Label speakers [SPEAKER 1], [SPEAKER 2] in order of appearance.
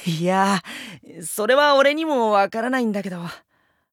[SPEAKER 1] いや、それは俺にもわからないんだけど。